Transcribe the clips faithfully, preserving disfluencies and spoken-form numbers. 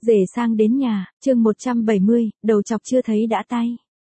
Rể sang đến nhà, chương một trăm bảy mươi, đầu chọc chưa thấy đã tay.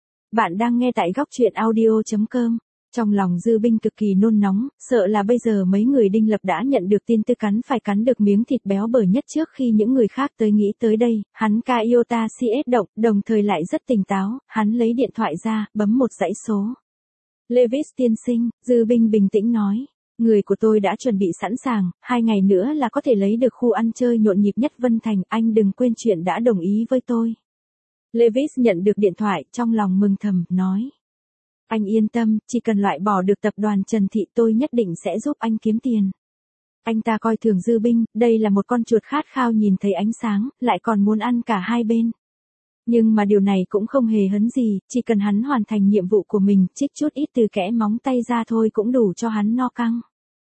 Bạn đang nghe tại góc truyện audio chấm com. Trong lòng Dư Binh cực kỳ nôn nóng, sợ là bây giờ mấy người Đinh Lập đã nhận được tin tức cắn phải cắn được miếng thịt béo bở nhất trước khi những người khác tới nghĩ tới đây. Hắn ca iota xê ét động, đồng thời lại rất tỉnh táo, hắn lấy điện thoại ra, bấm một dãy số. Levis tiên sinh, Dư Binh bình tĩnh nói. Người của tôi đã chuẩn bị sẵn sàng, hai ngày nữa là có thể lấy được khu ăn chơi nhộn nhịp nhất Vân Thành, anh đừng quên chuyện đã đồng ý với tôi. Levis nhận được điện thoại, trong lòng mừng thầm, nói. Anh yên tâm, chỉ cần loại bỏ được tập đoàn Trần Thị tôi nhất định sẽ giúp anh kiếm tiền. Anh ta coi thường Dư Binh, đây là một con chuột khát khao nhìn thấy ánh sáng, lại còn muốn ăn cả hai bên. Nhưng mà điều này cũng không hề hấn gì, chỉ cần hắn hoàn thành nhiệm vụ của mình, trích chút ít từ kẽ móng tay ra thôi cũng đủ cho hắn no căng.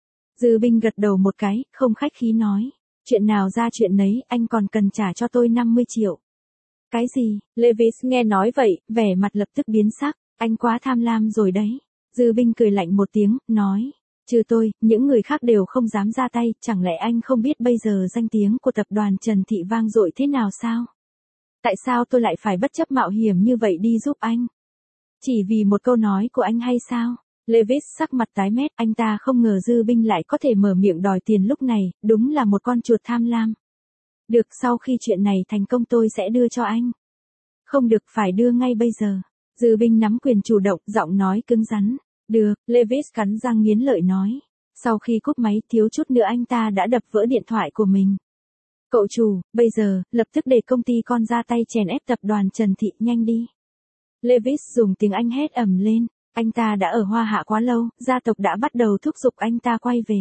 Dư Binh gật đầu một cái, không khách khí nói. Chuyện nào ra chuyện nấy, anh còn cần trả cho tôi năm mươi triệu. Cái gì? Levis nghe nói vậy, vẻ mặt lập tức biến sắc, anh quá tham lam rồi đấy. Dư Binh cười lạnh một tiếng, nói. Trừ tôi, những người khác đều không dám ra tay, chẳng lẽ anh không biết bây giờ danh tiếng của tập đoàn Trần Thị vang dội thế nào sao? Tại sao tôi lại phải bất chấp mạo hiểm như vậy đi giúp anh? Chỉ vì một câu nói của anh hay sao? Levis sắc mặt tái mét, anh ta không ngờ Dư Binh lại có thể mở miệng đòi tiền lúc này, đúng là một con chuột tham lam. Được, sau khi chuyện này thành công tôi sẽ đưa cho anh. Không được, phải đưa ngay bây giờ. Dư Binh nắm quyền chủ động, giọng nói cứng rắn. Được, Levis cắn răng nghiến lợi nói. Sau khi cúp máy thiếu chút nữa anh ta đã đập vỡ điện thoại của mình. Cậu chủ, bây giờ, lập tức để công ty con ra tay chèn ép tập đoàn Trần Thị, nhanh đi. Levis dùng tiếng Anh hét ầm lên. Anh ta đã ở Hoa Hạ quá lâu, gia tộc đã bắt đầu thúc giục anh ta quay về.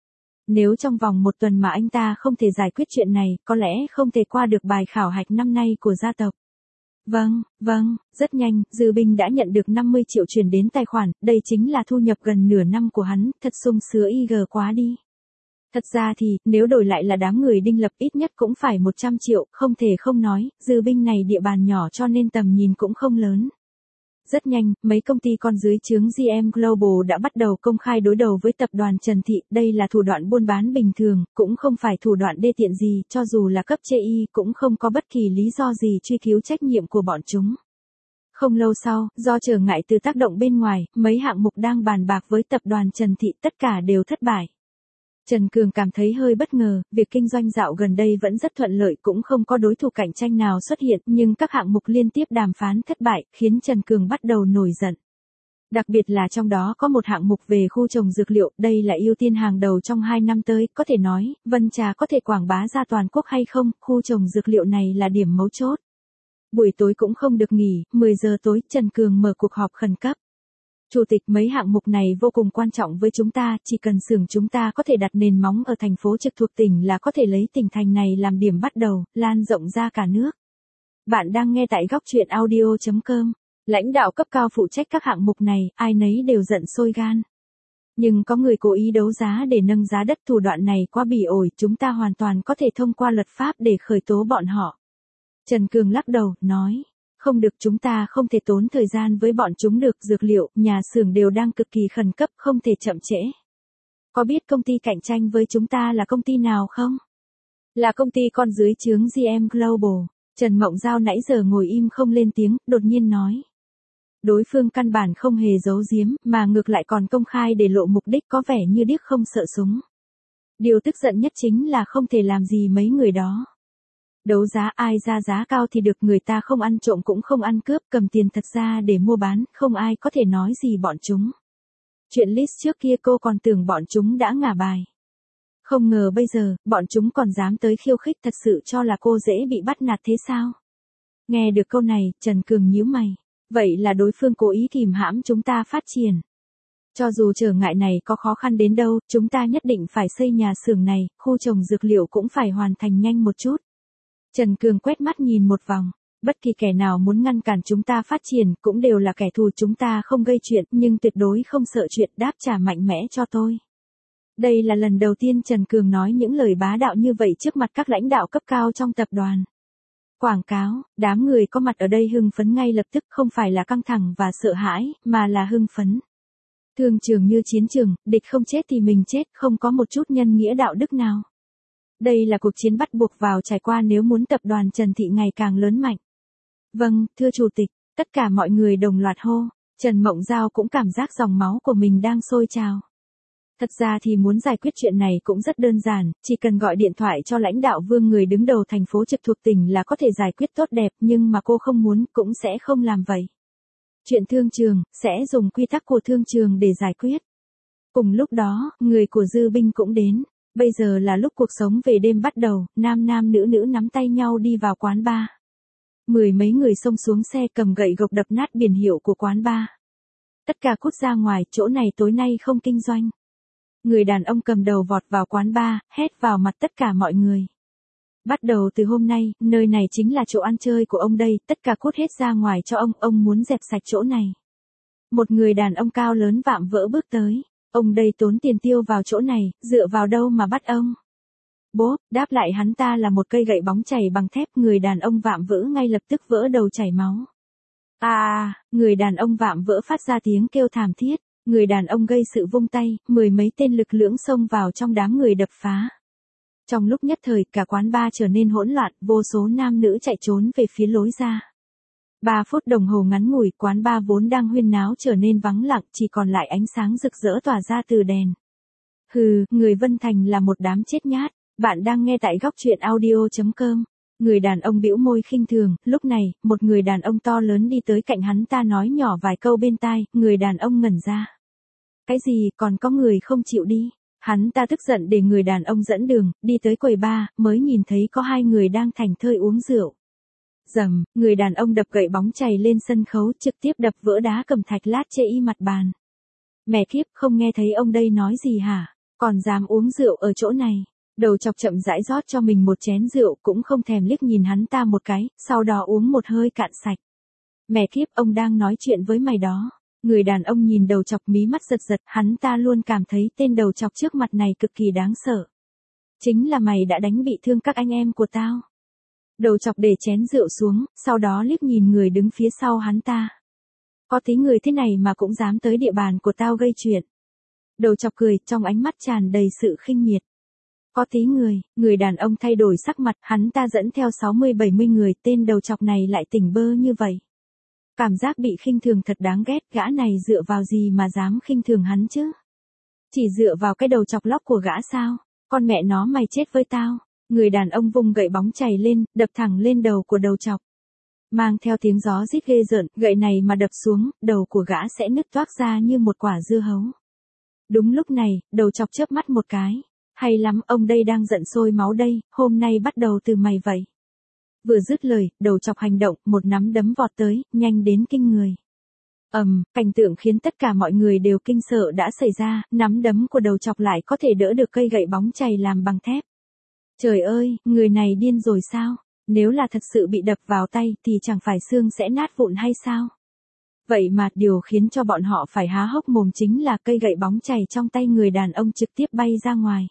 Nếu trong vòng một tuần mà anh ta không thể giải quyết chuyện này, có lẽ không thể qua được bài khảo hạch năm nay của gia tộc. Vâng, vâng, rất nhanh, Dư Binh đã nhận được năm mươi triệu chuyển đến tài khoản, đây chính là thu nhập gần nửa năm của hắn, thật sung sướng y gờ quá đi. Thật ra thì, nếu đổi lại là đám người Đinh Lập ít nhất cũng phải một trăm triệu, không thể không nói, Dư Binh này địa bàn nhỏ cho nên tầm nhìn cũng không lớn. Rất nhanh, mấy công ty con dưới trướng giê em Global đã bắt đầu công khai đối đầu với tập đoàn Trần Thị, đây là thủ đoạn buôn bán bình thường, cũng không phải thủ đoạn đê tiện gì, cho dù là cấp chê y cũng không có bất kỳ lý do gì truy cứu trách nhiệm của bọn chúng. Không lâu sau, do trở ngại từ tác động bên ngoài, mấy hạng mục đang bàn bạc với tập đoàn Trần Thị tất cả đều thất bại. Trần Cường cảm thấy hơi bất ngờ, việc kinh doanh dạo gần đây vẫn rất thuận lợi cũng không có đối thủ cạnh tranh nào xuất hiện, nhưng các hạng mục liên tiếp đàm phán thất bại, khiến Trần Cường bắt đầu nổi giận. Đặc biệt là trong đó có một hạng mục về khu trồng dược liệu, đây là ưu tiên hàng đầu trong hai năm tới, có thể nói, Vân Trà có thể quảng bá ra toàn quốc hay không, khu trồng dược liệu này là điểm mấu chốt. Buổi tối cũng không được nghỉ, mười giờ tối, Trần Cường mở cuộc họp khẩn cấp. Chủ tịch, mấy hạng mục này vô cùng quan trọng với chúng ta, chỉ cần xưởng chúng ta có thể đặt nền móng ở thành phố trực thuộc tỉnh là có thể lấy tỉnh thành này làm điểm bắt đầu, lan rộng ra cả nước. Bạn đang nghe tại góc truyện audio chấm com. Lãnh đạo cấp cao phụ trách các hạng mục này, ai nấy đều giận sôi gan. Nhưng có người cố ý đấu giá để nâng giá đất, thủ đoạn này quá bỉ ổi, chúng ta hoàn toàn có thể thông qua luật pháp để khởi tố bọn họ. Trần Cường lắc đầu, nói. Không được, chúng ta không thể tốn thời gian với bọn chúng được, dược liệu, nhà xưởng đều đang cực kỳ khẩn cấp, không thể chậm trễ. Có biết công ty cạnh tranh với chúng ta là công ty nào không? Là công ty con dưới trướng giê em Global. Trần Mộng Giao nãy giờ ngồi im không lên tiếng, đột nhiên nói. Đối phương căn bản không hề giấu giếm, mà ngược lại còn công khai để lộ mục đích, có vẻ như điếc không sợ súng. Điều tức giận nhất chính là không thể làm gì mấy người đó. Đấu giá ai ra giá cao thì được, người ta không ăn trộm cũng không ăn cướp, cầm tiền thật ra để mua bán, không ai có thể nói gì bọn chúng. Chuyện list trước kia cô còn tưởng bọn chúng đã ngả bài. Không ngờ bây giờ, bọn chúng còn dám tới khiêu khích, thật sự cho là cô dễ bị bắt nạt thế sao? Nghe được câu này, Trần Cường nhíu mày. Vậy là đối phương cố ý kìm hãm chúng ta phát triển. Cho dù trở ngại này có khó khăn đến đâu, chúng ta nhất định phải xây nhà xưởng này, khu trồng dược liệu cũng phải hoàn thành nhanh một chút. Trần Cường quét mắt nhìn một vòng, bất kỳ kẻ nào muốn ngăn cản chúng ta phát triển cũng đều là kẻ thù, chúng ta không gây chuyện nhưng tuyệt đối không sợ chuyện, đáp trả mạnh mẽ cho tôi. Đây là lần đầu tiên Trần Cường nói những lời bá đạo như vậy trước mặt các lãnh đạo cấp cao trong tập đoàn. Quảng cáo, đám người có mặt ở đây hưng phấn ngay lập tức, không phải là căng thẳng và sợ hãi, mà là hưng phấn. Thương trường như chiến trường, địch không chết thì mình chết, không có một chút nhân nghĩa đạo đức nào. Đây là cuộc chiến bắt buộc vào trải qua nếu muốn tập đoàn Trần Thị ngày càng lớn mạnh. Vâng, thưa Chủ tịch, tất cả mọi người đồng loạt hô. Trần Mộng Giao cũng cảm giác dòng máu của mình đang sôi trào. Thật ra thì muốn giải quyết chuyện này cũng rất đơn giản, chỉ cần gọi điện thoại cho lãnh đạo Vương, người đứng đầu thành phố trực thuộc tỉnh, là có thể giải quyết tốt đẹp, nhưng mà cô không muốn, cũng sẽ không làm vậy. Chuyện thương trường, sẽ dùng quy tắc của thương trường để giải quyết. Cùng lúc đó, người của Dư Binh cũng đến. Bây giờ là lúc cuộc sống về đêm bắt đầu, nam nam nữ nữ nắm tay nhau đi vào quán bar. Mười mấy người xông xuống xe cầm gậy gộc đập nát biển hiệu của quán bar. Tất cả cút ra ngoài, chỗ này tối nay không kinh doanh. Người đàn ông cầm đầu vọt vào quán bar, hét vào mặt tất cả mọi người. Bắt đầu từ hôm nay, nơi này chính là chỗ ăn chơi của ông đây, tất cả cút hết ra ngoài cho ông, ông muốn dẹp sạch chỗ này. Một người đàn ông cao lớn vạm vỡ bước tới. Ông đây tốn tiền tiêu vào chỗ này, dựa vào đâu mà bắt ông? Bố, đáp lại hắn ta là một cây gậy bóng chảy bằng thép, người đàn ông vạm vỡ ngay lập tức vỡ đầu chảy máu. À, người đàn ông vạm vỡ phát ra tiếng kêu thảm thiết, người đàn ông gây sự vung tay, mười mấy tên lực lưỡng xông vào trong đám người đập phá. Trong lúc nhất thời, cả quán bar trở nên hỗn loạn, vô số nam nữ chạy trốn về phía lối ra. Ba phút đồng hồ ngắn ngủi, quán bar vốn đang huyên náo trở nên vắng lặng, chỉ còn lại ánh sáng rực rỡ tỏa ra từ đèn. Hừ, người Vân Thành là một đám chết nhát. Bạn đang nghe tại góc truyện audio chấm com. Người đàn ông bĩu môi khinh thường, lúc này, một người đàn ông to lớn đi tới cạnh hắn ta nói nhỏ vài câu bên tai, người đàn ông ngẩn ra. Cái gì, còn có người không chịu đi? Hắn ta tức giận để người đàn ông dẫn đường, đi tới quầy bar, mới nhìn thấy có hai người đang thảnh thơi uống rượu. Dầm, người đàn ông đập gậy bóng chày lên sân khấu, trực tiếp đập vỡ đá cẩm thạch lát chê y mặt bàn. Mẹ kiếp, không nghe thấy ông đây nói gì hả? Còn dám uống rượu ở chỗ này? Đầu chọc chậm rãi rót cho mình một chén rượu, cũng không thèm liếc nhìn hắn ta một cái, sau đó uống một hơi cạn sạch. Mẹ kiếp, ông đang nói chuyện với mày đó. Người đàn ông nhìn đầu chọc mí mắt giật giật, hắn ta luôn cảm thấy tên đầu chọc trước mặt này cực kỳ đáng sợ. Chính là mày đã đánh bị thương các anh em của tao. Đầu chọc để chén rượu xuống, sau đó liếc nhìn người đứng phía sau hắn ta. Có tí người thế này mà cũng dám tới địa bàn của tao gây chuyện. Đầu chọc cười, trong ánh mắt tràn đầy sự khinh miệt. Có tí người, người đàn ông thay đổi sắc mặt, hắn ta dẫn theo sáu mươi bảy mươi người, tên đầu chọc này lại tỉnh bơ như vậy. Cảm giác bị khinh thường thật đáng ghét, gã này dựa vào gì mà dám khinh thường hắn chứ? Chỉ dựa vào cái đầu chọc lóc của gã sao? Con mẹ nó mày chết với tao. Người đàn ông vung gậy bóng chày lên, đập thẳng lên đầu của đầu chọc. Mang theo tiếng gió rít ghê rợn, gậy này mà đập xuống, đầu của gã sẽ nứt toác ra như một quả dưa hấu. Đúng lúc này, đầu chọc chớp mắt một cái. Hay lắm, ông đây đang giận sôi máu đây, hôm nay bắt đầu từ mày vậy. Vừa dứt lời, đầu chọc hành động, một nắm đấm vọt tới, nhanh đến kinh người. Ầm, um, cảnh tượng khiến tất cả mọi người đều kinh sợ đã xảy ra, nắm đấm của đầu chọc lại có thể đỡ được cây gậy bóng chày làm bằng thép. Trời ơi, người này điên rồi sao? Nếu là thật sự bị đập vào tay thì chẳng phải xương sẽ nát vụn hay sao? Vậy mà điều khiến cho bọn họ phải há hốc mồm chính là cây gậy bóng chày trong tay người đàn ông trực tiếp bay ra ngoài.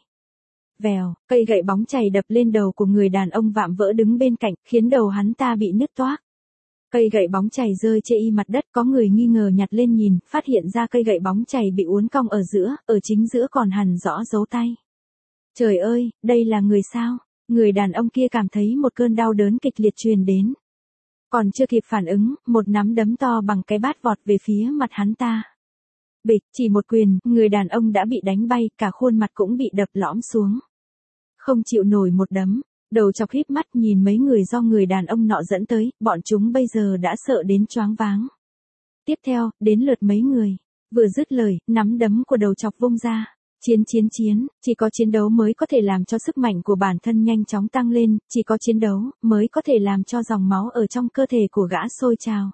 Vèo, cây gậy bóng chày đập lên đầu của người đàn ông vạm vỡ đứng bên cạnh, khiến đầu hắn ta bị nứt toác. Cây gậy bóng chày rơi chê y mặt đất, có người nghi ngờ nhặt lên nhìn, phát hiện ra cây gậy bóng chày bị uốn cong ở giữa, ở chính giữa còn hằn rõ dấu tay. Trời ơi, đây là người sao? Người đàn ông kia cảm thấy một cơn đau đớn kịch liệt truyền đến. Còn chưa kịp phản ứng, một nắm đấm to bằng cái bát vọt về phía mặt hắn ta. Bịch, chỉ một quyền, người đàn ông đã bị đánh bay, cả khuôn mặt cũng bị đập lõm xuống. Không chịu nổi một đấm, đầu chọc híp mắt nhìn mấy người do người đàn ông nọ dẫn tới, bọn chúng bây giờ đã sợ đến choáng váng. Tiếp theo, đến lượt mấy người. Vừa dứt lời, nắm đấm của đầu chọc vung ra. Chiến chiến chiến, chỉ có chiến đấu mới có thể làm cho sức mạnh của bản thân nhanh chóng tăng lên, chỉ có chiến đấu mới có thể làm cho dòng máu ở trong cơ thể của gã sôi trào.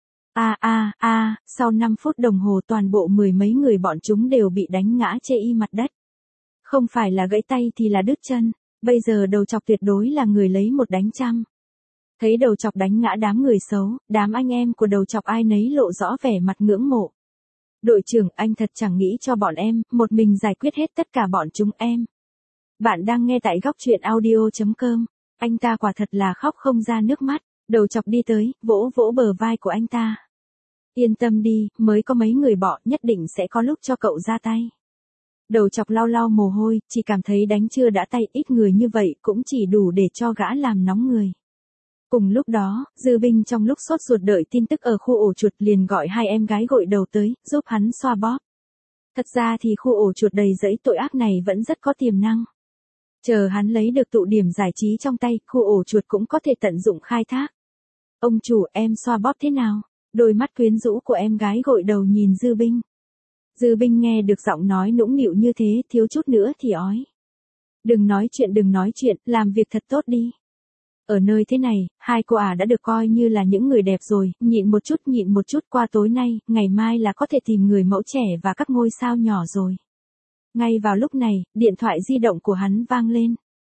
A a a, sau năm phút đồng hồ toàn bộ mười mấy người bọn chúng đều bị đánh ngã chê y mặt đất. Không phải là gãy tay thì là đứt chân, bây giờ đầu chọc tuyệt đối là người lấy một đánh trăm. Thấy đầu chọc đánh ngã đám người xấu, đám anh em của đầu chọc ai nấy lộ rõ vẻ mặt ngưỡng mộ. Đội trưởng, anh thật chẳng nghĩ cho bọn em, một mình giải quyết hết tất cả bọn chúng em. Bạn đang nghe tại góc truyện audio chấm com. Anh ta quả thật là khóc không ra nước mắt, đầu chọc đi tới, vỗ vỗ bờ vai của anh ta. Yên tâm đi, mới có mấy người bỏ, nhất định sẽ có lúc cho cậu ra tay. Đầu chọc lau lau mồ hôi, chỉ cảm thấy đánh chưa đã tay, ít người như vậy cũng chỉ đủ để cho gã làm nóng người. Cùng lúc đó, Dư Binh trong lúc sốt ruột đợi tin tức ở khu ổ chuột liền gọi hai em gái gội đầu tới, giúp hắn xoa bóp. Thật ra thì khu ổ chuột đầy rẫy tội ác này vẫn rất có tiềm năng. Chờ hắn lấy được tụ điểm giải trí trong tay, khu ổ chuột cũng có thể tận dụng khai thác. Ông chủ, em xoa bóp thế nào? Đôi mắt quyến rũ của em gái gội đầu nhìn Dư Binh. Dư Binh nghe được giọng nói nũng nịu như thế, thiếu chút nữa thì ói. Đừng nói chuyện đừng nói chuyện, làm việc thật tốt đi. Ở nơi thế này, hai cô ả đã được coi như là những người đẹp rồi, nhịn một chút nhịn một chút qua tối nay, ngày mai là có thể tìm người mẫu trẻ và các ngôi sao nhỏ rồi. Ngay vào lúc này, điện thoại di động của hắn vang lên.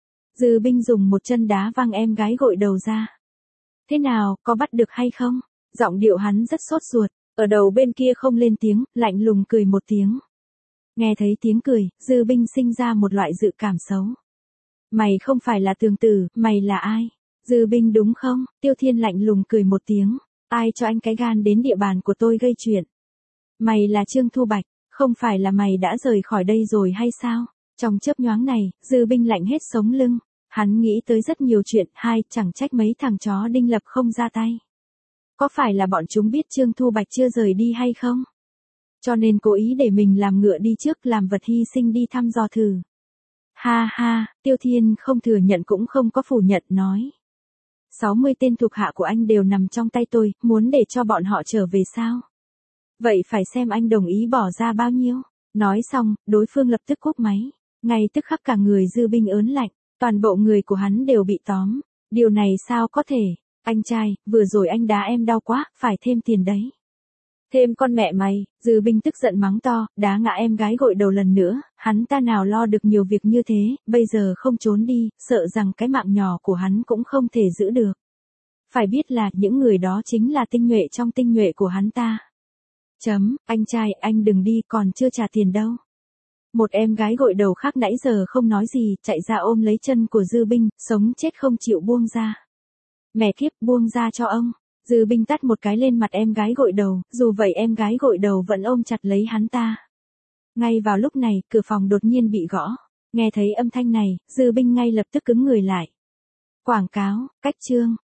Dư Binh dùng một chân đá văng em gái gội đầu ra. Thế nào, có bắt được hay không? Giọng điệu hắn rất sốt ruột, ở đầu bên kia không lên tiếng, lạnh lùng cười một tiếng. Nghe thấy tiếng cười, Dư Binh sinh ra một loại dự cảm xấu. Mày không phải là Tường Tử, mày là ai? Dư Binh đúng không? Tiêu Thiên lạnh lùng cười một tiếng. Ai cho anh cái gan đến địa bàn của tôi gây chuyện? Mày là Trương Thu Bạch, không phải là mày đã rời khỏi đây rồi hay sao? Trong chớp nhoáng này, Dư Binh lạnh hết sống lưng. Hắn nghĩ tới rất nhiều chuyện, hai, chẳng trách mấy thằng chó Đinh Lập không ra tay. Có phải là bọn chúng biết Trương Thu Bạch chưa rời đi hay không? Cho nên cố ý để mình làm ngựa đi trước, làm vật hy sinh đi thăm dò thử. Ha ha, Tiêu Thiên không thừa nhận cũng không có phủ nhận, nói. sáu mươi tên thuộc hạ của anh đều nằm trong tay tôi, muốn để cho bọn họ trở về sao? Vậy phải xem anh đồng ý bỏ ra bao nhiêu. Nói xong, đối phương lập tức cúp máy. Ngay tức khắc cả người Dư Binh ớn lạnh, toàn bộ người của hắn đều bị tóm. Điều này sao có thể? Anh trai, vừa rồi anh đá em đau quá, phải thêm tiền đấy. Thêm con mẹ mày, Dư Binh tức giận mắng to, đá ngã em gái gội đầu lần nữa, hắn ta nào lo được nhiều việc như thế, bây giờ không trốn đi, sợ rằng cái mạng nhỏ của hắn cũng không thể giữ được. Phải biết là, những người đó chính là tinh nhuệ trong tinh nhuệ của hắn ta. Chấm, anh trai, anh đừng đi, còn chưa trả tiền đâu. Một em gái gội đầu khác nãy giờ không nói gì, chạy ra ôm lấy chân của Dư Binh, sống chết không chịu buông ra. Mẹ kiếp, buông ra cho ông. Dư Binh tát một cái lên mặt em gái gội đầu, dù vậy em gái gội đầu vẫn ôm chặt lấy hắn ta. Ngay vào lúc này, cửa phòng đột nhiên bị gõ. Nghe thấy âm thanh này, Dư Binh ngay lập tức cứng người lại. Quảng cáo, cách chương.